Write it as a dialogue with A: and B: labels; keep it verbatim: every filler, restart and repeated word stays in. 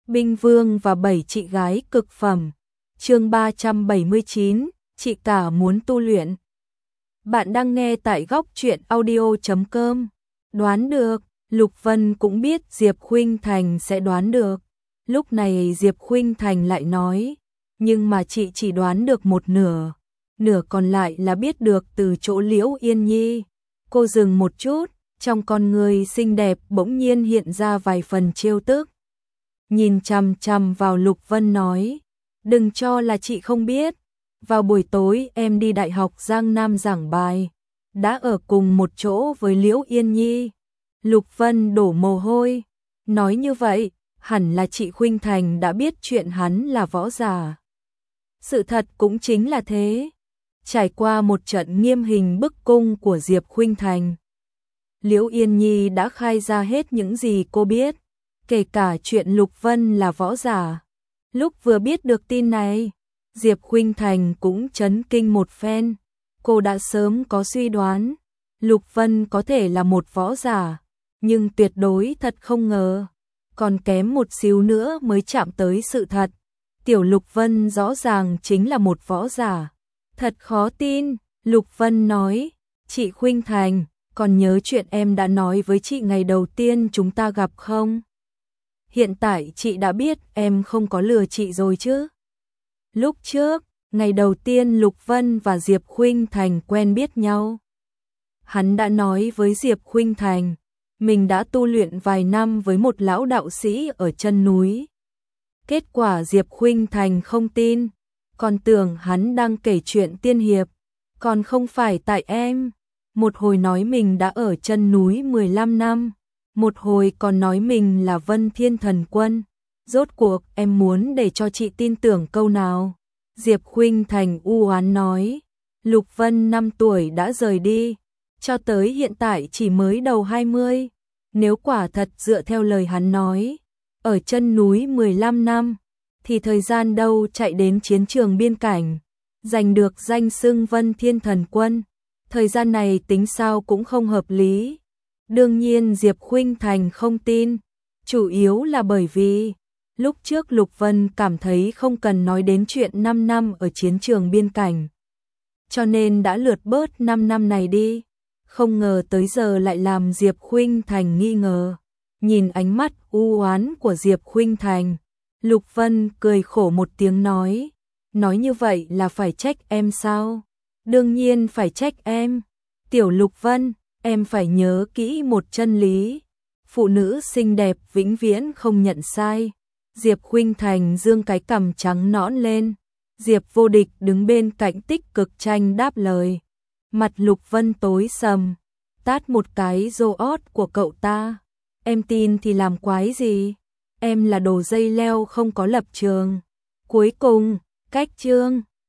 A: Binh Vương và bảy chị gái cực phẩm. Chương ba trăm bảy mươi chín, chị cả muốn tu luyện. Bạn đang nghe tại góc truyện audio chấm com. Đoán được, Lục Vân cũng biết Diệp Khuynh Thành sẽ đoán được. Lúc này Diệp Khuynh Thành lại nói, nhưng mà chị chỉ đoán được một nửa, nửa còn lại là biết được từ chỗ Liễu Yên Nhi. Cô dừng một chút, trong con người xinh đẹp bỗng nhiên hiện ra vài phần trêu tức. Nhìn chằm chằm vào Lục Vân nói, đừng cho là chị không biết, vào buổi tối em đi Đại học Giang Nam giảng bài, đã ở cùng một chỗ với Liễu Yên Nhi. Lục Vân đổ mồ hôi, nói như vậy, hẳn là chị Khuynh Thành đã biết chuyện hắn là võ giả. Sự thật cũng chính là thế. Trải qua một trận nghiêm hình bức cung của Diệp Khuynh Thành, Liễu Yên Nhi đã khai ra hết những gì cô biết, kể cả chuyện Lục Vân là võ giả. Lúc vừa biết được tin này, Diệp Khuynh Thành cũng chấn kinh một phen. Cô đã sớm có suy đoán, Lục Vân có thể là một võ giả, nhưng tuyệt đối thật không ngờ, còn kém một xíu nữa mới chạm tới sự thật. Tiểu Lục Vân rõ ràng chính là một võ giả. Thật khó tin, Lục Vân nói, chị Khuynh Thành, còn nhớ chuyện em đã nói với chị ngày đầu tiên chúng ta gặp không? Hiện tại chị đã biết em không có lừa chị rồi chứ? Lúc trước, ngày đầu tiên Lục Vân và Diệp Khuynh Thành quen biết nhau, hắn đã nói với Diệp Khuynh Thành, mình đã tu luyện vài năm với một lão đạo sĩ ở chân núi. Kết quả Diệp Khuynh Thành không tin, còn tưởng hắn đang kể chuyện tiên hiệp, còn không phải tại em. Một hồi nói mình đã ở chân núi mười lăm năm, một hồi còn nói mình là Vân Thiên Thần Quân. Rốt cuộc em muốn để cho chị tin tưởng câu nào? Diệp Khuynh Thành u oán nói, Lục Vân năm tuổi đã rời đi, cho tới hiện tại chỉ mới đầu hai mươi. Nếu quả thật dựa theo lời hắn nói, ở chân núi mười lăm năm, thì thời gian đâu chạy đến chiến trường biên cảnh, giành được danh xưng Vân Thiên Thần Quân. Thời gian này tính sao cũng không hợp lý. Đương nhiên Diệp Khuynh Thành không tin, chủ yếu là bởi vì lúc trước Lục Vân cảm thấy không cần nói đến chuyện năm năm ở chiến trường biên cảnh, cho nên đã lượt bớt năm năm này đi. Không ngờ tới giờ lại làm Diệp Khuynh Thành nghi ngờ. Nhìn ánh mắt u oán của Diệp Khuynh Thành, Lục Vân cười khổ một tiếng nói, nói như vậy là phải trách em sao? Đương nhiên phải trách em. Tiểu Lục Vân, em phải nhớ kỹ một chân lý, phụ nữ xinh đẹp vĩnh viễn không nhận sai. Diệp Khuynh Thành dương cái cằm trắng nõn lên. Diệp Vô Địch đứng bên cạnh tích cực tranh đáp lời. Mặt Lục Vân tối sầm, tát một cái rô ót của cậu ta. Em tin thì làm quái gì? Em là đồ dây leo không có lập trường. Cuối cùng, cách chương